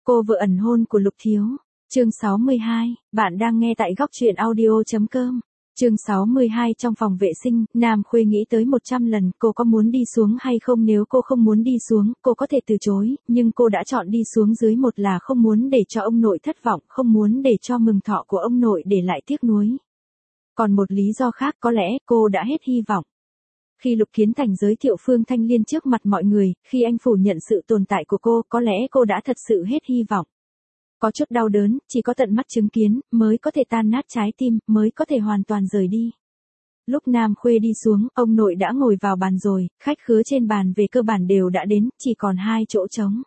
Cô vợ ẩn hôn của Lục Thiếu. Chương 62, bạn đang nghe tại góc truyện audio.com. Chương 62 trong phòng vệ sinh, Nam Khuê nghĩ tới 100 lần cô có muốn đi xuống hay không, nếu cô không muốn đi xuống, cô có thể từ chối, nhưng cô đã chọn đi xuống dưới, một là không muốn để cho ông nội thất vọng, không muốn để cho mừng thọ của ông nội để lại tiếc nuối. Còn một lý do khác, có lẽ cô đã hết hy vọng. Khi Lục Kiến Thành giới thiệu Phương Thanh Liên trước mặt mọi người, khi anh phủ nhận sự tồn tại của cô, có lẽ cô đã thật sự hết hy vọng. Có chút đau đớn, chỉ có tận mắt chứng kiến, mới có thể tan nát trái tim, mới có thể hoàn toàn rời đi. Lúc Nam Khuê đi xuống, ông nội đã ngồi vào bàn rồi, khách khứa trên bàn về cơ bản đều đã đến, chỉ còn 2 chỗ trống.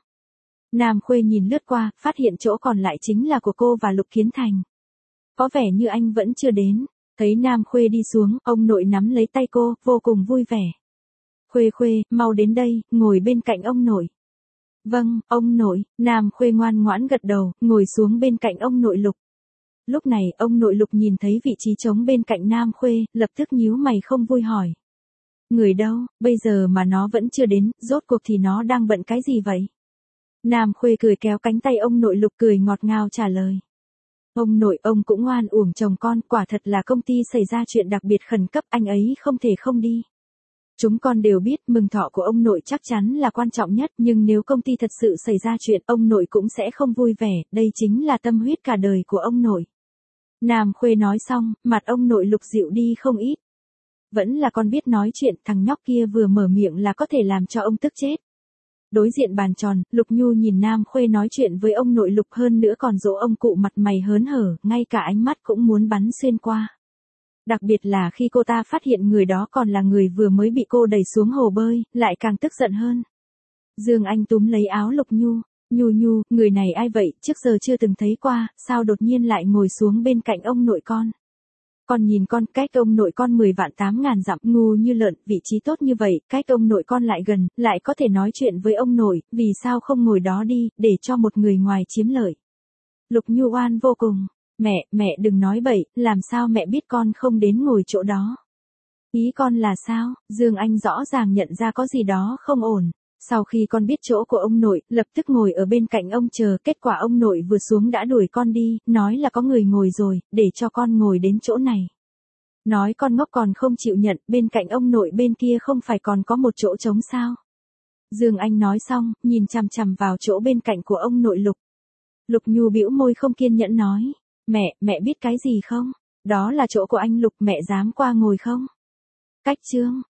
Nam Khuê nhìn lướt qua, phát hiện chỗ còn lại chính là của cô và Lục Kiến Thành. Có vẻ như anh vẫn chưa đến. Thấy Nam Khuê đi xuống, ông nội nắm lấy tay cô, vô cùng vui vẻ. Khuê Khuê, mau đến đây, ngồi bên cạnh ông nội. Vâng, ông nội. Nam Khuê ngoan ngoãn gật đầu, ngồi xuống bên cạnh ông nội Lục. Lúc này, ông nội Lục nhìn thấy vị trí trống bên cạnh Nam Khuê, lập tức nhíu mày không vui hỏi. Người đâu, bây giờ mà nó vẫn chưa đến, rốt cuộc thì nó đang bận cái gì vậy? Nam Khuê cười kéo cánh tay ông nội Lục, cười ngọt ngào trả lời. Ông nội, ông cũng ngoan uổng chồng con, quả thật là công ty xảy ra chuyện đặc biệt khẩn cấp, anh ấy không thể không đi. Chúng con đều biết mừng thọ của ông nội chắc chắn là quan trọng nhất, nhưng nếu công ty thật sự xảy ra chuyện, ông nội cũng sẽ không vui vẻ, đây chính là tâm huyết cả đời của ông nội. Nam Khuê nói xong, mặt ông nội Lục dịu đi không ít. Vẫn là con biết nói chuyện, thằng nhóc kia vừa mở miệng là có thể làm cho ông tức chết. Đối diện bàn tròn, Lục Nhu nhìn Nam Khuê nói chuyện với ông nội Lục, hơn nữa còn dỗ ông cụ mặt mày hớn hở, ngay cả ánh mắt cũng muốn bắn xuyên qua. Đặc biệt là khi cô ta phát hiện người đó còn là người vừa mới bị cô đẩy xuống hồ bơi, lại càng tức giận hơn. Dương Anh túm lấy áo Lục Nhu. Nhu, người này ai vậy, trước giờ chưa từng thấy qua, sao đột nhiên lại ngồi xuống bên cạnh ông nội con. Con nhìn con, cách ông nội con 10 vạn 8 ngàn dặm, ngu như lợn, vị trí tốt như vậy, cách ông nội con lại gần, lại có thể nói chuyện với ông nội, vì sao không ngồi đó đi, để cho một người ngoài chiếm lợi. Lục Nhu oan vô cùng. Mẹ đừng nói bậy, làm sao mẹ biết con không đến ngồi chỗ đó. Ý con là sao? Dương Anh rõ ràng nhận ra có gì đó không ổn. Sau khi con biết chỗ của ông nội, lập tức ngồi ở bên cạnh ông chờ, kết quả ông nội vừa xuống đã đuổi con đi, nói là có người ngồi rồi, để cho con ngồi đến chỗ này. Nói con ngốc còn không chịu nhận, bên cạnh ông nội bên kia không phải còn có một chỗ trống sao? Dương Anh nói xong, nhìn chằm chằm vào chỗ bên cạnh của ông nội Lục. Lục Nhu bĩu môi không kiên nhẫn nói, mẹ biết cái gì không? Đó là chỗ của anh Lục, mẹ dám qua ngồi không? Cách chương.